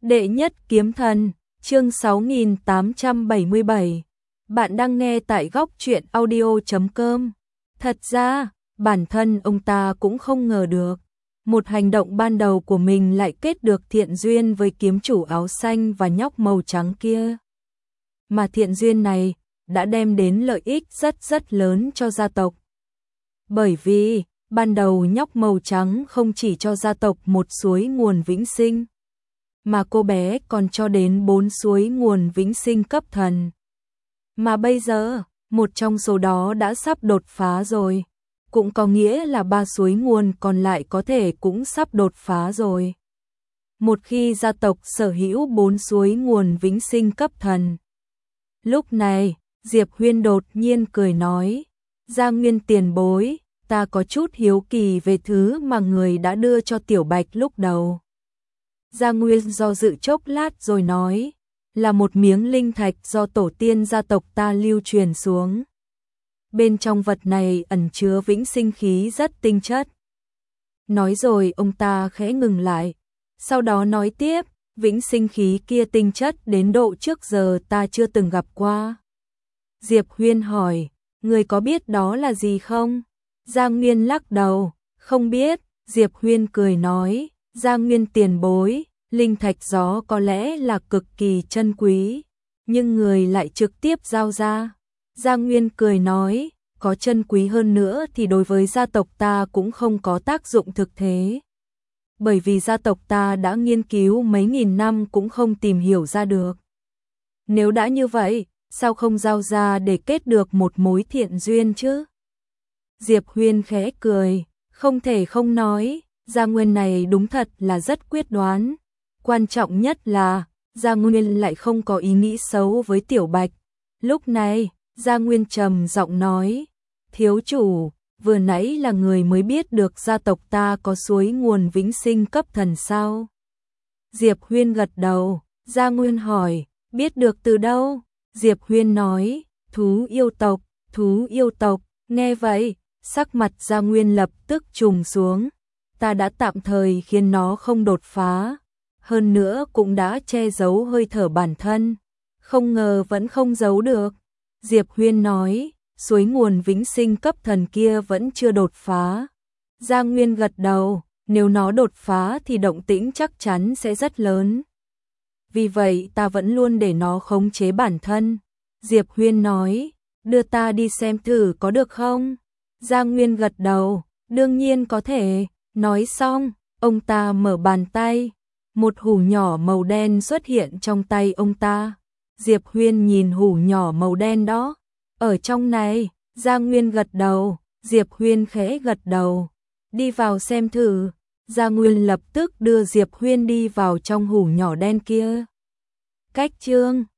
Đệ nhất kiếm thần, chương 6877. Bạn đang nghe tại góc truyện audio.com. Thật ra, bản thân ông ta cũng không ngờ được. Một hành động ban đầu của mình lại kết được thiện duyên với kiếm chủ áo xanh và nhóc màu trắng kia. Mà thiện duyên này đã đem đến lợi ích rất lớn cho gia tộc. Bởi vì, ban đầu nhóc màu trắng không chỉ cho gia tộc một suối nguồn vĩnh sinh, mà cô bé còn cho đến 4 suối nguồn vĩnh sinh cấp thần. Mà bây giờ, một trong số đó đã sắp đột phá rồi, cũng có nghĩa là 3 suối nguồn còn lại có thể cũng sắp đột phá rồi. Một khi gia tộc sở hữu 4 suối nguồn vĩnh sinh cấp thần. Lúc này, Diệp Huyên đột nhiên cười nói, Gia Nguyên tiền bối, ta có chút hiếu kỳ về thứ mà người đã đưa cho Tiểu Bạch lúc đầu. Gia Nguyên do dự chốc lát rồi nói, là một miếng linh thạch do tổ tiên gia tộc ta lưu truyền xuống. Bên trong vật này ẩn chứa vĩnh sinh khí rất tinh chất. Nói rồi ông ta khẽ ngừng lại, sau đó nói tiếp, vĩnh sinh khí kia tinh chất đến độ trước giờ ta chưa từng gặp qua. Diệp Huyên hỏi, người có biết đó là gì không? Gia Nguyên lắc đầu, không biết. Diệp Huyên cười nói, Gia Nguyên tiền bối, linh thạch gió có lẽ là cực kỳ chân quý, nhưng người lại trực tiếp giao ra. Gia Nguyên cười nói, có chân quý hơn nữa thì đối với gia tộc ta cũng không có tác dụng thực thế. Bởi vì gia tộc ta đã nghiên cứu mấy nghìn năm cũng không tìm hiểu ra được. Nếu đã như vậy, sao không giao ra để kết được một mối thiện duyên chứ? Diệp Huyên khẽ cười, không thể không nói, Gia Nguyên này đúng thật là rất quyết đoán. Quan trọng nhất là, Gia Nguyên lại không có ý nghĩ xấu với Tiểu Bạch. Lúc này, Gia Nguyên trầm giọng nói, thiếu chủ, vừa nãy là người mới biết được gia tộc ta có suối nguồn vĩnh sinh cấp thần sao? Diệp Huyên gật đầu, Gia Nguyên hỏi, biết được từ đâu? Diệp Huyên nói, thú yêu tộc, nghe vậy, sắc mặt Gia Nguyên lập tức trùng xuống, ta đã tạm thời khiến nó không đột phá, hơn nữa cũng đã che giấu hơi thở bản thân, không ngờ vẫn không giấu được. Diệp Huyên nói, suối nguồn vĩnh sinh cấp thần kia vẫn chưa đột phá. Gia Nguyên gật đầu, nếu nó đột phá thì động tĩnh chắc chắn sẽ rất lớn. Vì vậy ta vẫn luôn để nó khống chế bản thân. Diệp Huyên nói, đưa ta đi xem thử có được không? Gia Nguyên gật đầu, đương nhiên có thể. Nói xong, ông ta mở bàn tay, một hũ nhỏ màu đen xuất hiện trong tay ông ta. Diệp Huyên nhìn hũ nhỏ màu đen đó, ở trong này. Gia Nguyên gật đầu, Diệp Huyên khẽ gật đầu, đi vào xem thử. Gia Nguyên lập tức đưa Diệp Huyên đi vào trong hũ nhỏ đen kia. Cách chương